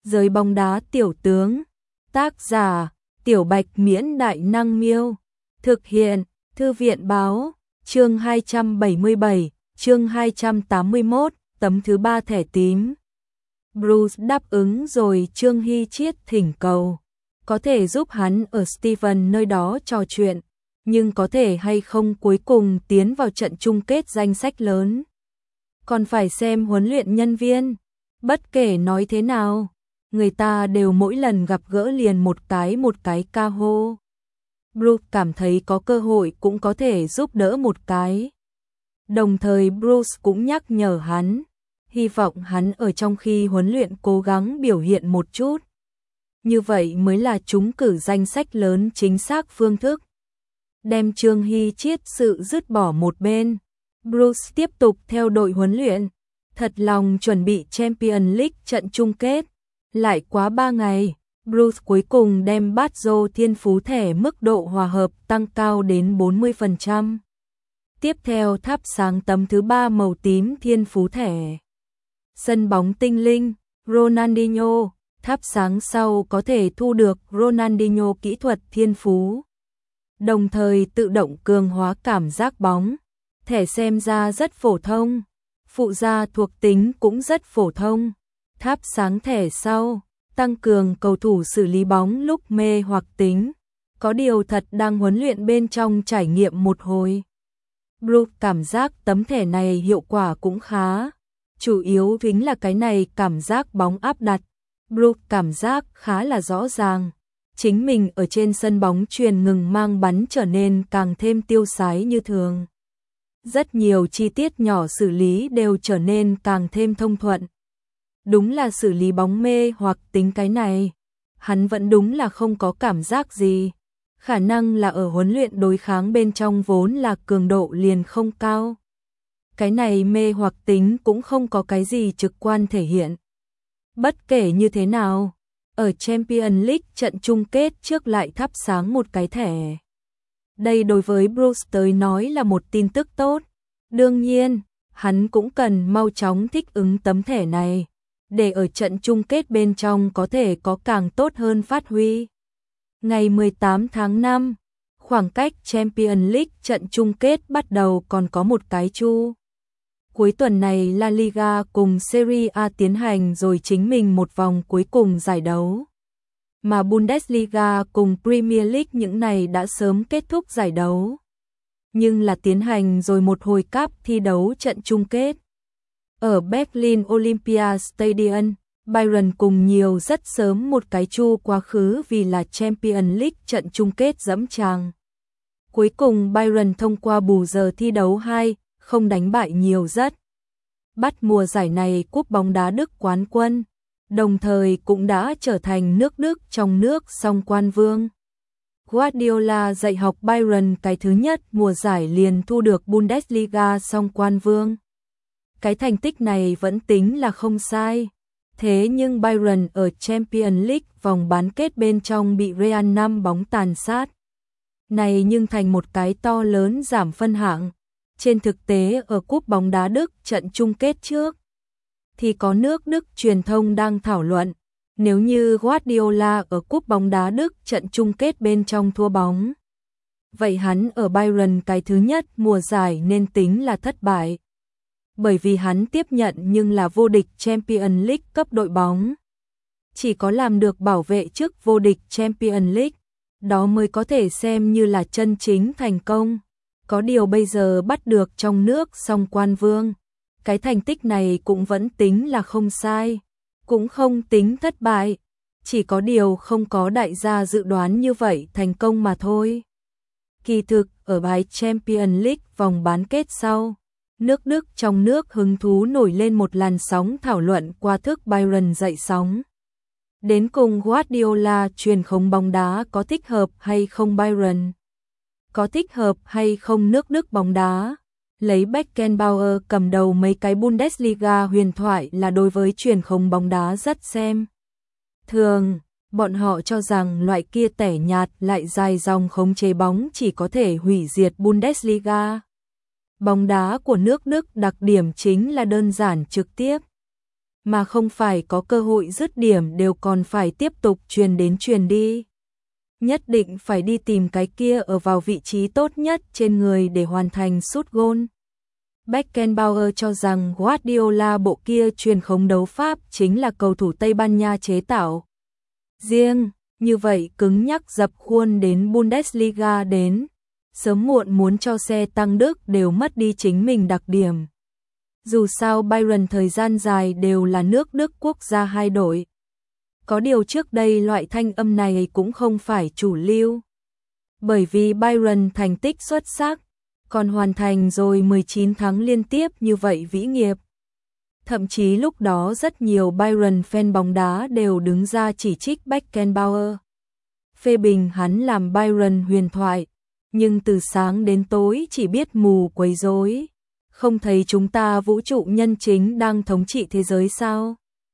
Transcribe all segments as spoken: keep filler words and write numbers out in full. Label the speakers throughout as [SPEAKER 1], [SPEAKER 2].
[SPEAKER 1] Giới bóng đá tiểu tướng. Tác giả: Tiểu Bạch Miễn Đại Năng Miêu. Thực hiện: Thư viện Báo. Chương hai trăm bảy mươi bảy, chương hai trăm tám mươi mốt, tấm thứ ba thẻ tím. Bruce đáp ứng rồi Trương Hy Chiết thỉnh cầu. Có thể giúp hắn ở Steven nơi đó trò chuyện, nhưng có thể hay không cuối cùng tiến vào trận chung kết danh sách lớn. Còn phải xem huấn luyện nhân viên. Bất kể nói thế nào, người ta đều mỗi lần gặp gỡ liền một cái một cái ca hô. Bruce cảm thấy có cơ hội cũng có thể giúp đỡ một cái. Đồng thời Bruce cũng nhắc nhở hắn, hy vọng hắn ở trong khi huấn luyện cố gắng biểu hiện một chút. Như vậy mới là trúng cử danh sách lớn chính xác phương thức. Đem Trương Hy Chiết sự dứt bỏ một bên, Bruce tiếp tục theo đội huấn luyện, thật lòng chuẩn bị Champions League trận chung kết. Lại quá ba ngày, Bruce cuối cùng đem bát rô thiên phú thẻ mức độ hòa hợp tăng cao đến bốn mươi phần trăm. Tiếp theo thắp sáng tấm thứ ba màu tím thiên phú thẻ. Sân bóng tinh linh, Ronaldinho, thắp sáng sau có thể thu được Ronaldinho kỹ thuật thiên phú. Đồng thời tự động cường hóa cảm giác bóng. Thẻ xem ra rất phổ thông, phụ gia thuộc tính cũng rất phổ thông. Thắp sáng thẻ sau, tăng cường cầu thủ xử lý bóng lúc mê hoặc tính. Có điều thật đang huấn luyện bên trong trải nghiệm một hồi. Bruce cảm giác tấm thẻ này hiệu quả cũng khá. Chủ yếu chính là cái này cảm giác bóng áp đặt. Bruce cảm giác khá là rõ ràng. Chính mình ở trên sân bóng chuyền ngừng mang bắn trở nên càng thêm tiêu sái như thường. Rất nhiều chi tiết nhỏ xử lý đều trở nên càng thêm thông thuận. Đúng là xử lý bóng mê hoặc tính cái này, hắn vẫn đúng là không có cảm giác gì. Khả năng là ở huấn luyện đối kháng bên trong vốn là cường độ liền không cao. Cái này mê hoặc tính cũng không có cái gì trực quan thể hiện. Bất kể như thế nào, ở Champions League trận chung kết trước lại thắp sáng một cái thẻ. Đây đối với Bruce tới nói là một tin tức tốt. Đương nhiên, hắn cũng cần mau chóng thích ứng tấm thẻ này, để ở trận chung kết bên trong có thể có càng tốt hơn phát huy. Ngày mười tám tháng năm, khoảng cách Champions League trận chung kết bắt đầu còn có một cái chu. Cuối tuần này La Liga cùng Serie A tiến hành rồi chính mình một vòng cuối cùng giải đấu. Mà Bundesliga cùng Premier League những này đã sớm kết thúc giải đấu. Nhưng là tiến hành rồi một hồi cúp thi đấu trận chung kết. Ở Berlin Olympia Stadium, Bayern cùng nhiều rất sớm một cái chu quá khứ vì là Champions League trận chung kết dẫm tràng. Cuối cùng Bayern thông qua bù giờ thi đấu hai không đánh bại nhiều rất. Bắt mùa giải này cúp bóng đá Đức quán quân, đồng thời cũng đã trở thành nước Đức trong nước song quan vương. Guardiola dạy học Bayern cái thứ nhất mùa giải liền thu được Bundesliga song quan vương. Cái thành tích này vẫn tính là không sai. Thế nhưng Bayern ở Champions League vòng bán kết bên trong bị Real năm bóng tàn sát. Này nhưng thành một cái to lớn giảm phân hạng. Trên thực tế ở cúp bóng đá Đức trận chung kết trước, thì có nước Đức truyền thông đang thảo luận, nếu như Guardiola ở cúp bóng đá Đức trận chung kết bên trong thua bóng, vậy hắn ở Bayern cái thứ nhất mùa giải nên tính là thất bại. Bởi vì hắn tiếp nhận nhưng là vô địch Champions League cấp đội bóng. Chỉ có làm được bảo vệ chức vô địch Champions League, đó mới có thể xem như là chân chính thành công. Có điều bây giờ bắt được trong nước song quan vương. Cái thành tích này cũng vẫn tính là không sai, cũng không tính thất bại. Chỉ có điều không có đại gia dự đoán như vậy thành công mà thôi. Kỳ thực, ở bài Champions League vòng bán kết sau, nước Đức trong nước hứng thú nổi lên một làn sóng thảo luận qua thức Bayern dậy sóng. Đến cùng Guardiola truyền khống bóng đá có thích hợp hay không Bayern? Có thích hợp hay không nước Đức bóng đá? Lấy Beckenbauer cầm đầu mấy cái Bundesliga huyền thoại là đối với truyền khống bóng đá rất xem thường. Bọn họ cho rằng loại kia tẻ nhạt lại dài dòng khống chế bóng chỉ có thể hủy diệt Bundesliga. Bóng đá của nước Đức đặc điểm chính là đơn giản trực tiếp. mà không phải có cơ hội dứt điểm đều còn phải tiếp tục truyền đến truyền đi. Nhất định phải đi tìm cái kia ở vào vị trí tốt nhất trên người để hoàn thành sút gôn. Beckenbauer cho rằng Guardiola bộ kia truyền khống đấu pháp chính là cầu thủ Tây Ban Nha chế tạo. Riêng, như vậy cứng nhắc dập khuôn đến Bundesliga đến, sớm muộn muốn cho xe tăng Đức đều mất đi chính mình đặc điểm. Dù sao Bayern thời gian dài đều là nước Đức quốc gia hai đội. Có điều trước đây loại thanh âm này cũng không phải chủ lưu. Bởi vì Bayern thành tích xuất sắc, còn hoàn thành rồi mười chín tháng liên tiếp như vậy vĩ nghiệp. Thậm chí lúc đó rất nhiều Bayern fan bóng đá đều đứng ra chỉ trích Beckenbauer. Phê bình hắn làm Bayern huyền thoại, nhưng từ sáng đến tối chỉ biết mù quấy rối. Không thấy chúng ta vũ trụ nhân chính đang thống trị thế giới sao?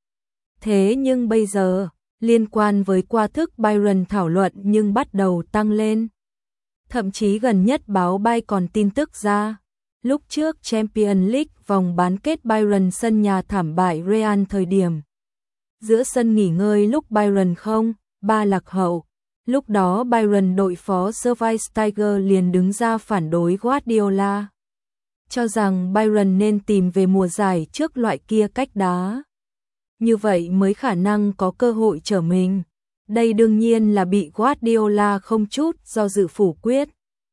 [SPEAKER 1] Thế nhưng bây giờ, liên quan với qua thức Bayern thảo luận nhưng bắt đầu tăng lên. Thậm chí gần nhất báo bay còn tin tức ra. Lúc trước Champions League vòng bán kết Bayern sân nhà thảm bại Real thời điểm. Giữa sân nghỉ ngơi lúc Bayern không, ba lạc hậu. Lúc đó Bayern đội phó Schweinsteiger liền đứng ra phản đối Guardiola. Cho rằng Bayern nên tìm về mùa giải trước loại kia cách đá. Như vậy mới khả năng có cơ hội trở mình. Đây đương nhiên là bị Guardiola không chút do dự phủ quyết.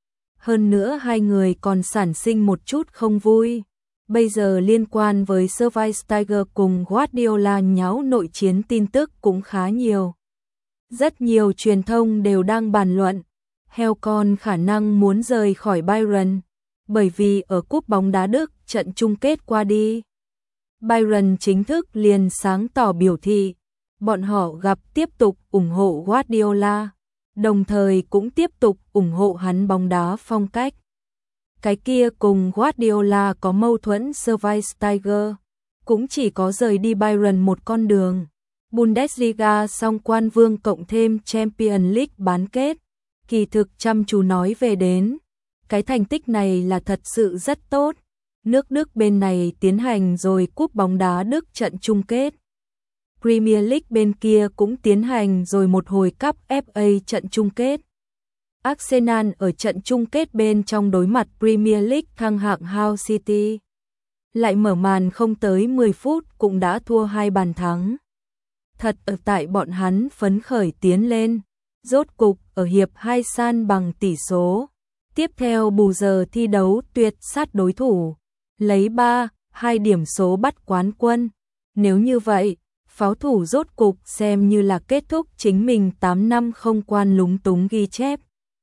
[SPEAKER 1] Hơn nữa hai người còn sản sinh một chút không vui. Bây giờ liên quan với Schweinsteiger cùng Guardiola nháo nội chiến tin tức cũng khá nhiều. Rất nhiều truyền thông đều đang bàn luận. Helcon khả năng muốn rời khỏi Bayern. Bởi vì ở cúp bóng đá Đức trận chung kết qua đi. Bayern chính thức liền sáng tỏ biểu thị. Bọn họ gặp tiếp tục ủng hộ Guardiola. Đồng thời cũng tiếp tục ủng hộ hắn bóng đá phong cách. Cái kia cùng Guardiola có mâu thuẫn Schweinsteiger. Cũng chỉ có rời đi Bayern một con đường. Bundesliga song quan vương cộng thêm Champions League bán kết. Kỳ thực chăm chú nói về đến. Cái thành tích này là thật sự rất tốt. Nước Đức bên này tiến hành rồi cúp bóng đá Đức trận chung kết. Premier League bên kia cũng tiến hành rồi một hồi cúp ép a trận chung kết. Arsenal ở trận chung kết bên trong đối mặt Premier League thăng hạng Hull City. Lại mở màn không tới mười phút cũng đã thua hai bàn thắng. Thật ở tại bọn hắn phấn khởi tiến lên. Rốt cục ở hiệp hai san bằng tỷ số. Tiếp theo bù giờ thi đấu tuyệt sát đối thủ. Lấy ba, hai điểm số bắt quán quân. Nếu như vậy, pháo thủ rốt cục xem như là kết thúc chính mình tám năm không quan lúng túng ghi chép.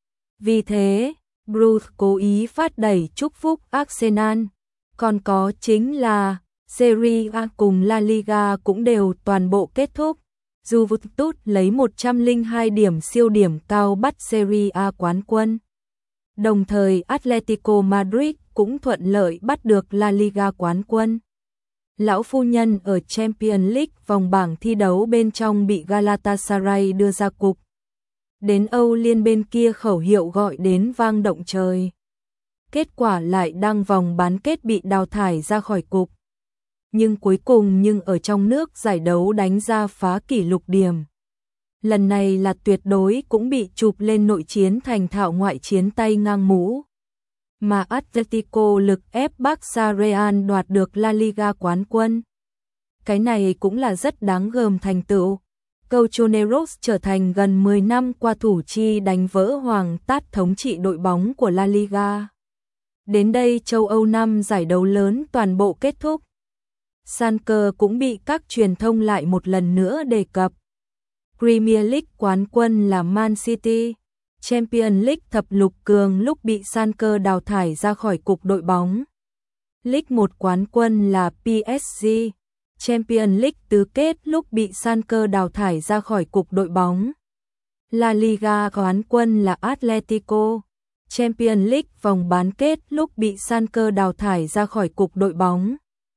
[SPEAKER 1] Vì thế, Bruce cố ý phát đẩy chúc phúc Arsenal. Còn có chính là Serie A cùng La Liga cũng đều toàn bộ kết thúc. Juventus lấy một trăm lẻ hai điểm siêu điểm cao bắt Serie A quán quân. Đồng thời Atletico Madrid cũng thuận lợi bắt được La Liga quán quân. Lão phu nhân ở Champions League vòng bảng thi đấu bên trong bị Galatasaray đưa ra cục. Đến Âu Liên bên kia khẩu hiệu gọi đến vang động trời. Kết quả lại đang vòng bán kết bị đào thải ra khỏi cục. Nhưng cuối cùng nhưng ở trong nước giải đấu đánh ra phá kỷ lục điểm. Lần này là tuyệt đối cũng bị chụp lên nội chiến thành thạo ngoại chiến tay ngang mũ. Mà Atletico lực ép Barca Real đoạt được La Liga quán quân. Cái này cũng là rất đáng gờm thành tựu. Colchoneros trở thành gần mười năm qua thủ chi đánh vỡ Hoàng Tát thống trị đội bóng của La Liga. Đến đây châu Âu năm giải đấu lớn toàn bộ kết thúc. Schalke cũng bị các truyền thông lại một lần nữa đề cập. Premier League quán quân là Man City. Champions League thập lục cường lúc bị Schalke đào thải ra khỏi cục đội bóng. League một quán quân là pê ét giê. Champions League tứ kết lúc bị Schalke đào thải ra khỏi cục đội bóng. La Liga quán quân là Atletico. Champions League vòng bán kết lúc bị Schalke đào thải ra khỏi cục đội bóng.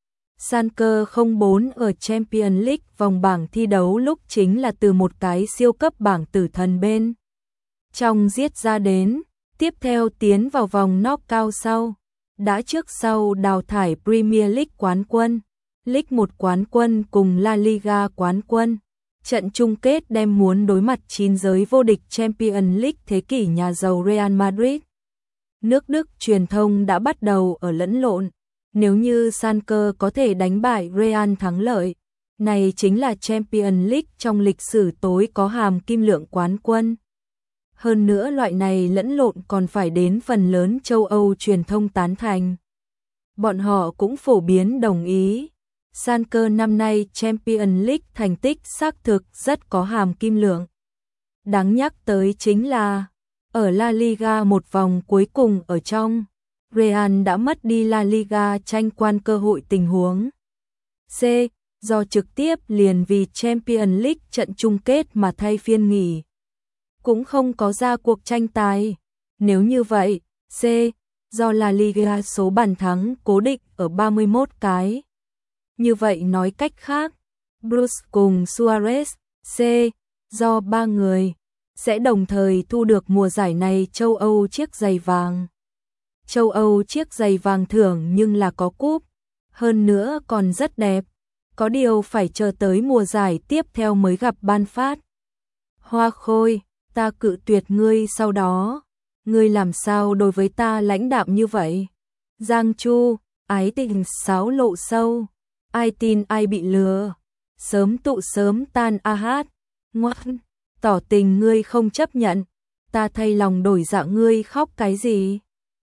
[SPEAKER 1] Schalke không bốn ở Champions League vòng bảng thi đấu lúc chính là từ một cái siêu cấp bảng tử thần bên trong giết ra đến, tiếp theo tiến vào vòng knockout sau, đã trước sau đào thải Premier League quán quân. League một quán quân cùng La Liga quán quân. Trận chung kết đem muốn đối mặt chín giới vô địch Champions League thế kỷ nhà giàu Real Madrid. Nước Đức truyền thông đã bắt đầu ở lẫn lộn. Nếu như Schalke có thể đánh bại Real thắng lợi, này chính là Champions League trong lịch sử tối có hàm kim lượng quán quân. Hơn nữa loại này lẫn lộn còn phải đến phần lớn châu Âu truyền thông tán thành. Bọn họ cũng phổ biến đồng ý. Schalke năm nay Champions League thành tích xác thực rất có hàm kim lượng. Đáng nhắc tới chính là, ở La Liga một vòng cuối cùng ở trong, Real đã mất đi La Liga tranh quan cơ hội tình huống. C. Do trực tiếp liền vì Champions League trận chung kết mà thay phiên nghỉ. Cũng không có ra cuộc tranh tài. Nếu như vậy, C. Do La Liga số bàn thắng cố định ở ba mươi mốt cái. Như vậy nói cách khác, Bruce cùng Suarez, C. Do ba người sẽ đồng thời thu được mùa giải này châu Âu chiếc giày vàng. Châu Âu chiếc giày vàng thưởng nhưng là có cúp, hơn nữa còn rất đẹp. Có điều phải chờ tới mùa giải tiếp theo mới gặp ban phát. Hoa Khôi, ta cự tuyệt ngươi sau đó. Ngươi làm sao đối với ta lãnh đạm như vậy? Giang Chu, ái tình sáo lộ sâu. Ai tin ai bị lừa. Sớm tụ sớm tan a hát. Ngoan, tỏ tình ngươi không chấp nhận. Ta thay lòng đổi dạ ngươi khóc cái gì?